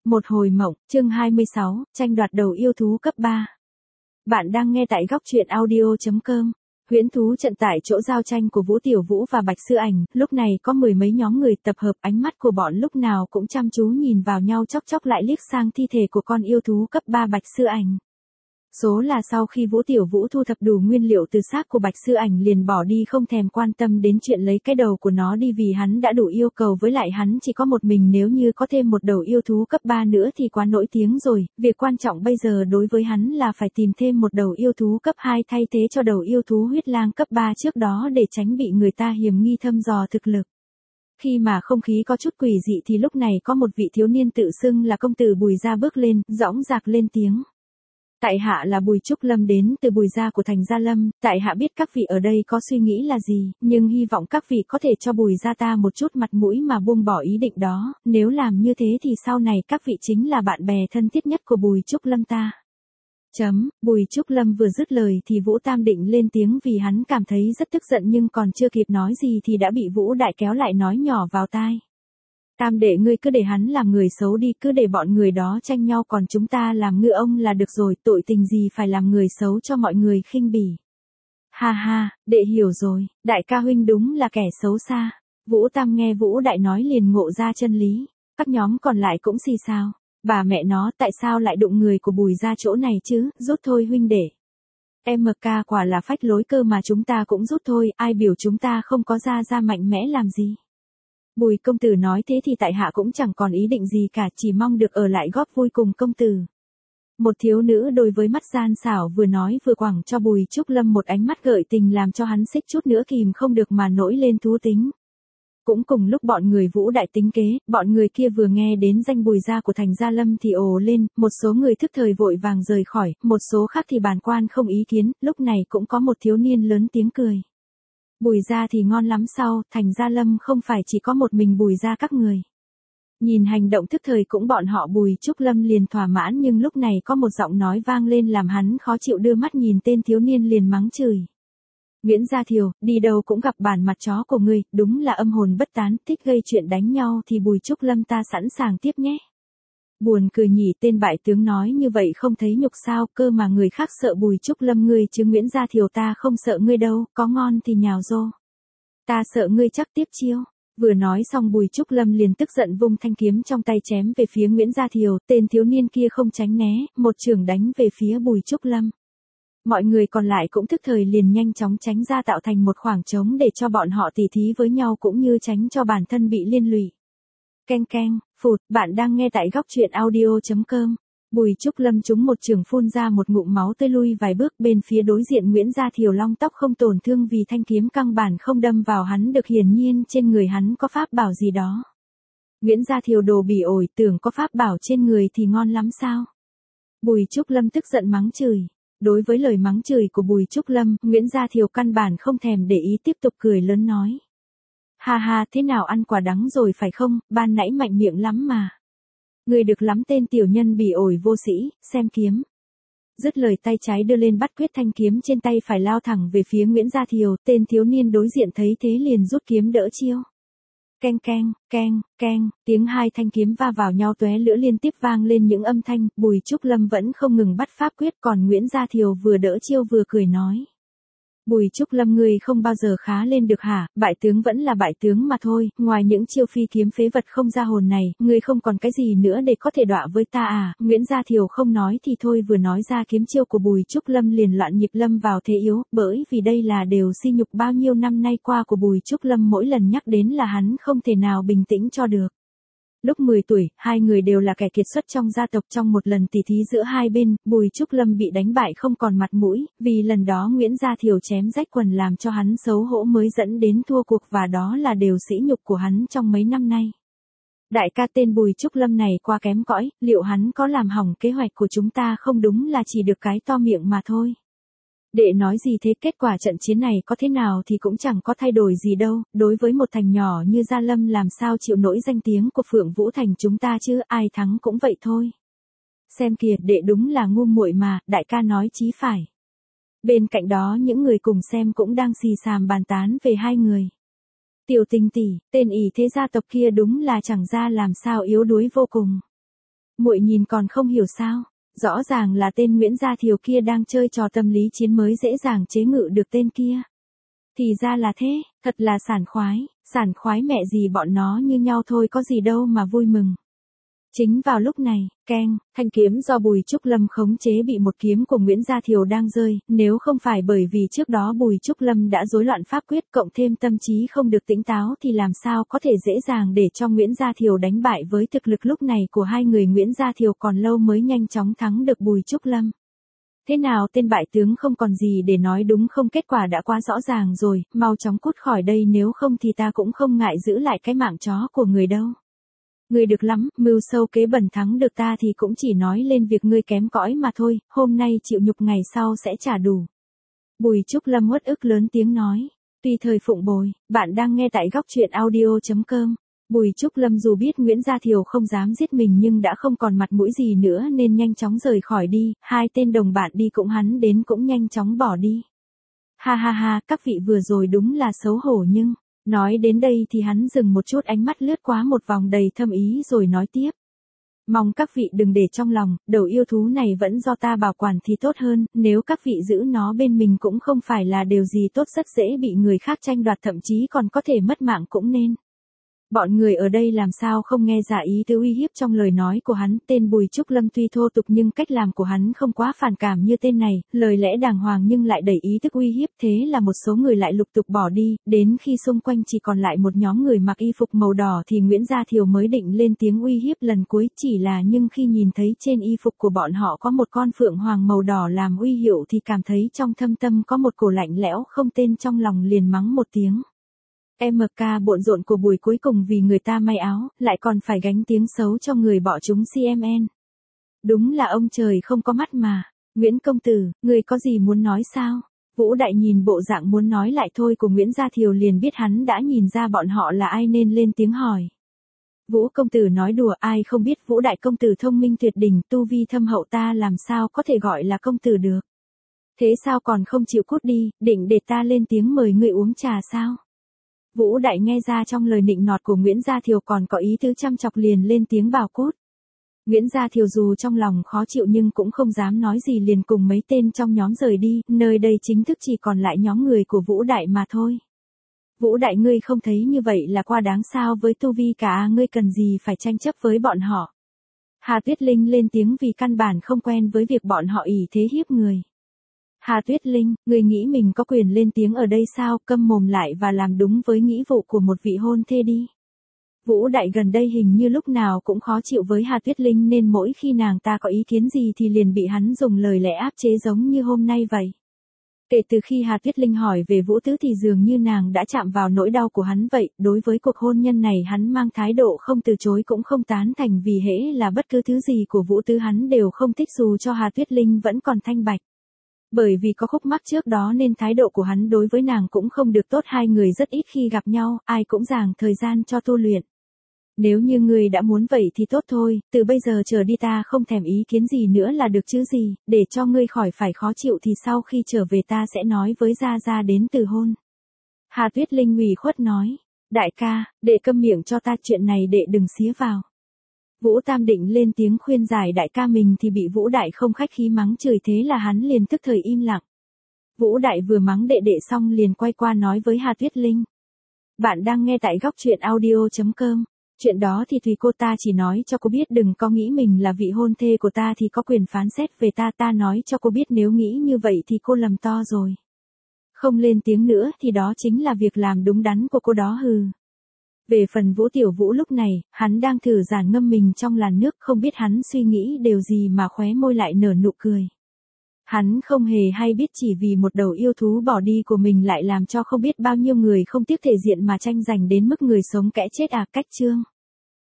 Một hồi mộng, chương 26, tranh đoạt đầu yêu thú cấp 3. Bạn đang nghe tại góc truyện audio.com. Huyễn thú trận tại chỗ giao tranh của Vũ Tiểu Vũ và Bạch Sư Ảnh, lúc này có mười mấy nhóm người tập hợp, ánh mắt của bọn lúc nào cũng chăm chú nhìn vào nhau, chốc chốc lại liếc sang thi thể của con yêu thú cấp 3 Bạch Sư Ảnh. Số là sau khi Vũ Tiểu Vũ thu thập đủ nguyên liệu từ xác của Bạch Sư Ảnh liền bỏ đi, không thèm quan tâm đến chuyện lấy cái đầu của nó đi, vì hắn đã đủ yêu cầu, với lại hắn chỉ có một mình, nếu như có thêm một đầu yêu thú cấp 3 nữa thì quá nổi tiếng rồi, việc quan trọng bây giờ đối với hắn là phải tìm thêm một đầu yêu thú cấp 2 thay thế cho đầu yêu thú huyết lang cấp 3 trước đó, để tránh bị người ta hiềm nghi thăm dò thực lực. Khi mà không khí có chút quỷ dị thì lúc này có một vị thiếu niên tự xưng là công tử Bùi Gia bước lên, dõng dạc lên tiếng. Tại hạ là Bùi Trúc Lâm, đến từ Bùi Gia của Thành Gia Lâm, tại hạ biết các vị ở đây có suy nghĩ là gì, nhưng hy vọng các vị có thể cho Bùi Gia ta một chút mặt mũi mà buông bỏ ý định đó, nếu làm như thế thì sau này các vị chính là bạn bè thân thiết nhất của Bùi Trúc Lâm ta. Bùi Trúc Lâm vừa dứt lời thì Vũ Tam Định lên tiếng, vì hắn cảm thấy rất tức giận, nhưng còn chưa kịp nói gì thì đã bị Vũ Đại kéo lại nói nhỏ vào tai. Tam đệ, ngươi cứ để hắn làm người xấu đi, cứ để bọn người đó tranh nhau, còn chúng ta làm ngựa ông là được rồi, tội tình gì phải làm người xấu cho mọi người khinh bỉ. Ha ha, đệ hiểu rồi, đại ca huynh đúng là kẻ xấu xa. Vũ Tam nghe Vũ Đại nói liền ngộ ra chân lý. Các nhóm còn lại cũng xì xào. Bà mẹ nó, tại sao lại đụng người của Bùi Gia chỗ này chứ, rút thôi huynh đệ. MK quả là phách lối, cơ mà chúng ta cũng rút thôi, ai biểu chúng ta không có ra mạnh mẽ làm gì. Bùi công tử nói thế thì tại hạ cũng chẳng còn ý định gì cả, chỉ mong được ở lại góp vui cùng công tử. Một thiếu nữ đôi với mắt gian xảo vừa nói vừa quẳng cho Bùi Trúc Lâm một ánh mắt gợi tình, làm cho hắn xích chút nữa kìm không được mà nổi lên thú tính. Cũng cùng lúc bọn người Vũ Đại tính kế, bọn người kia vừa nghe đến danh Bùi Gia của Thành Gia Lâm thì ồ lên, một số người thức thời vội vàng rời khỏi, một số khác thì bàn quan không ý kiến, lúc này cũng có một thiếu niên lớn tiếng cười. Bùi Gia thì ngon lắm sao, Thành Gia Lâm không phải chỉ có một mình Bùi Gia các người. Nhìn hành động thức thời cũng bọn họ Bùi Trúc Lâm liền thỏa mãn, nhưng lúc này có một giọng nói vang lên làm hắn khó chịu, đưa mắt nhìn tên thiếu niên liền mắng chửi. Nguyễn Gia Thiều, đi đâu cũng gặp bản mặt chó của ngươi, đúng là âm hồn bất tán, thích gây chuyện đánh nhau thì Bùi Trúc Lâm ta sẵn sàng tiếp nhé. Buồn cười nhỉ, tên bại tướng nói như vậy không thấy nhục sao, cơ mà người khác sợ Bùi Trúc Lâm ngươi chứ Nguyễn Gia Thiều ta không sợ ngươi đâu, có ngon thì nhào rô. Ta sợ ngươi chắc tiếp chiêu. Vừa nói xong Bùi Trúc Lâm liền tức giận vung thanh kiếm trong tay chém về phía Nguyễn Gia Thiều, tên thiếu niên kia không tránh né, một chưởng đánh về phía Bùi Trúc Lâm. Mọi người còn lại cũng thức thời liền nhanh chóng tránh ra, tạo thành một khoảng trống để cho bọn họ tỉ thí với nhau, cũng như tránh cho bản thân bị liên lụy. Keng keng, phụt, bạn đang nghe tại góc truyện audio.com. Bùi Trúc Lâm trúng một chưởng phun ra một ngụm máu tươi, lui vài bước, bên phía đối diện Nguyễn Gia Thiều long tóc không tổn thương vì thanh kiếm căn bản không đâm vào hắn được, hiển nhiên trên người hắn có pháp bảo gì đó. Nguyễn Gia Thiều đồ bỉ ổi, tưởng có pháp bảo trên người thì ngon lắm sao? Bùi Trúc Lâm tức giận mắng chửi. Đối với lời mắng chửi của Bùi Trúc Lâm, Nguyễn Gia Thiều căn bản không thèm để ý, tiếp tục cười lớn nói. Ha ha, thế nào ăn quả đắng rồi phải không, ban nãy mạnh miệng lắm mà. Người được lắm tên tiểu nhân bỉ ổi vô sĩ, xem kiếm. Dứt lời tay trái đưa lên bắt quyết thanh kiếm trên tay phải lao thẳng về phía Nguyễn Gia Thiều, tên thiếu niên đối diện thấy thế liền rút kiếm đỡ chiêu. Keng keng, keng, keng, tiếng hai thanh kiếm va vào nhau tóe lửa liên tiếp vang lên những âm thanh, Bùi Trúc Lâm vẫn không ngừng bắt pháp quyết, còn Nguyễn Gia Thiều vừa đỡ chiêu vừa cười nói. Bùi Trúc Lâm ngươi không bao giờ khá lên được hả, bại tướng vẫn là bại tướng mà thôi, ngoài những chiêu phi kiếm phế vật không ra hồn này, ngươi không còn cái gì nữa để có thể đọa với ta à, Nguyễn Gia Thiều không nói thì thôi, vừa nói ra kiếm chiêu của Bùi Trúc Lâm liền loạn nhịp lâm vào thế yếu, bởi vì đây là đều sỉ nhục bao nhiêu năm nay qua của Bùi Trúc Lâm, mỗi lần nhắc đến là hắn không thể nào bình tĩnh cho được. Lúc 10 tuổi, hai người đều là kẻ kiệt xuất trong gia tộc, trong một lần tỉ thí giữa hai bên, Bùi Trúc Lâm bị đánh bại không còn mặt mũi, vì lần đó Nguyễn Gia Thiều chém rách quần làm cho hắn xấu hổ mới dẫn đến thua cuộc, và đó là đều sỉ nhục của hắn trong mấy năm nay. Đại ca tên Bùi Trúc Lâm này quá kém cõi, liệu hắn có làm hỏng kế hoạch của chúng ta không, đúng là chỉ được cái to miệng mà thôi. Đệ nói gì thế, kết quả trận chiến này có thế nào thì cũng chẳng có thay đổi gì đâu, đối với một thành nhỏ như Gia Lâm làm sao chịu nổi danh tiếng của Phượng Vũ Thành chúng ta chứ, ai thắng cũng vậy thôi. Xem kìa, đệ đúng là ngu muội mà, đại ca nói chí phải. Bên cạnh đó những người cùng xem cũng đang xì xàm bàn tán về hai người. Tiểu Tình tỷ, tên ỷ thế gia tộc kia đúng là chẳng ra làm sao yếu đuối vô cùng. Muội nhìn còn không hiểu sao? Rõ ràng là tên Nguyễn Gia Thiều kia đang chơi trò tâm lý chiến mới dễ dàng chế ngự được tên kia. Thì ra là thế, thật là sảng khoái mẹ gì bọn nó như nhau thôi có gì đâu mà vui mừng. Chính vào lúc này, keng, thanh kiếm do Bùi Trúc Lâm khống chế bị một kiếm của Nguyễn Gia Thiều đang rơi, nếu không phải bởi vì trước đó Bùi Trúc Lâm đã rối loạn pháp quyết cộng thêm tâm trí không được tỉnh táo thì làm sao có thể dễ dàng để cho Nguyễn Gia Thiều đánh bại với thực lực lúc này của hai người. Nguyễn Gia Thiều còn lâu mới nhanh chóng thắng được Bùi Trúc Lâm. Thế nào tên bại tướng không còn gì để nói đúng không, kết quả đã quá rõ ràng rồi, mau chóng cút khỏi đây nếu không thì ta cũng không ngại giữ lại cái mạng chó của người đâu. Ngươi được lắm, mưu sâu kế bẩn thắng được ta thì cũng chỉ nói lên việc ngươi kém cỏi mà thôi, hôm nay chịu nhục ngày sau sẽ trả đủ. Bùi Trúc Lâm uất ức lớn tiếng nói. Tuy thời phụng bồi, bạn đang nghe tại góc truyện audio.com. Bùi Trúc Lâm dù biết Nguyễn Gia Thiều không dám giết mình nhưng đã không còn mặt mũi gì nữa nên nhanh chóng rời khỏi đi, hai tên đồng bạn đi cũng hắn đến cũng nhanh chóng bỏ đi. Ha ha ha, các vị vừa rồi đúng là xấu hổ nhưng... Nói đến đây thì hắn dừng một chút, ánh mắt lướt qua một vòng đầy thâm ý rồi nói tiếp. Mong các vị đừng để trong lòng, đầu yêu thú này vẫn do ta bảo quản thì tốt hơn, nếu các vị giữ nó bên mình cũng không phải là điều gì tốt, rất dễ bị người khác tranh đoạt, thậm chí còn có thể mất mạng cũng nên. Bọn người ở đây làm sao không nghe ra ý tứ uy hiếp trong lời nói của hắn. Tên Bùi Trúc Lâm tuy thô tục nhưng cách làm của hắn không quá phản cảm như tên này, lời lẽ đàng hoàng nhưng lại đầy ý thức uy hiếp. Thế là một số người lại lục tục bỏ đi, đến khi xung quanh chỉ còn lại một nhóm người mặc y phục màu đỏ thì Nguyễn Gia Thiều mới định lên tiếng uy hiếp lần cuối, chỉ là nhưng khi nhìn thấy trên y phục của bọn họ có một con phượng hoàng màu đỏ làm uy hiệu thì cảm thấy trong thâm tâm có một cổ lạnh lẽo không tên, trong lòng liền mắng một tiếng. MK bộn rộn của Bùi cuối cùng vì người ta may áo, lại còn phải gánh tiếng xấu cho người bọ chúng CMN. Đúng là ông trời không có mắt mà. Nguyễn công tử, người có gì muốn nói sao? Vũ Đại nhìn bộ dạng muốn nói lại thôi của Nguyễn Gia Thiều liền biết hắn đã nhìn ra bọn họ là ai nên lên tiếng hỏi. Vũ công tử nói đùa, ai không biết Vũ Đại công tử thông minh tuyệt đỉnh, tu vi thâm hậu, ta làm sao có thể gọi là công tử được. Thế sao còn không chịu cút đi, định để ta lên tiếng mời người uống trà sao? Vũ Đại nghe ra trong lời nịnh nọt của Nguyễn Gia Thiều còn có ý tứ chăm chọc liền lên tiếng bảo cút. Nguyễn Gia Thiều dù trong lòng khó chịu nhưng cũng không dám nói gì, liền cùng mấy tên trong nhóm rời đi, nơi đây chính thức chỉ còn lại nhóm người của Vũ Đại mà thôi. Vũ Đại, ngươi không thấy như vậy là quá đáng sao? Với tu vi cả ngươi cần gì phải tranh chấp với bọn họ? Hà Tuyết Linh lên tiếng vì căn bản không quen với việc bọn họ ỷ thế hiếp người. Hà Tuyết Linh, người nghĩ mình có quyền lên tiếng ở đây sao? Câm mồm lại và làm đúng với nghĩa vụ của một vị hôn thê đi. Vũ Đại gần đây hình như lúc nào cũng khó chịu với Hà Tuyết Linh nên mỗi khi nàng ta có ý kiến gì thì liền bị hắn dùng lời lẽ áp chế giống như hôm nay vậy. Kể từ khi Hà Tuyết Linh hỏi về Vũ Tứ thì dường như nàng đã chạm vào nỗi đau của hắn vậy, đối với cuộc hôn nhân này hắn mang thái độ không từ chối cũng không tán thành, vì hễ là bất cứ thứ gì của Vũ Tứ hắn đều không thích dù cho Hà Tuyết Linh vẫn còn thanh bạch. Bởi vì có khúc mắc trước đó nên thái độ của hắn đối với nàng cũng không được tốt, hai người rất ít khi gặp nhau, ai cũng dành thời gian cho tu luyện. Nếu như ngươi đã muốn vậy thì tốt thôi, từ bây giờ trở đi ta không thèm ý kiến gì nữa là được chứ gì, để cho ngươi khỏi phải khó chịu thì sau khi trở về ta sẽ nói với Gia Gia đến từ hôn. Hà Tuyết Linh ủy khuất nói, đại ca, đệ câm miệng cho ta, chuyện này đệ đừng xía vào. Vũ Tam định lên tiếng khuyên giải đại ca mình thì bị Vũ Đại không khách khí mắng chửi, thế là hắn liền tức thời im lặng. Vũ Đại vừa mắng đệ xong liền quay qua nói với Hà Tuyết Linh. Bạn đang nghe tại góc truyện audio.com. Chuyện đó thì tùy cô, ta chỉ nói cho cô biết đừng có nghĩ mình là vị hôn thê của ta thì có quyền phán xét về ta, ta nói cho cô biết nếu nghĩ như vậy thì cô lầm to rồi. Không lên tiếng nữa thì đó chính là việc làm đúng đắn của cô đó hừ. Về phần Vũ Tiểu Vũ lúc này, hắn đang thử giản ngâm mình trong làn nước, không biết hắn suy nghĩ điều gì mà khóe môi lại nở nụ cười. Hắn không hề hay biết chỉ vì một đầu yêu thú bỏ đi của mình lại làm cho không biết bao nhiêu người không tiếc thể diện mà tranh giành đến mức người sống kẽ chết à. Cách chương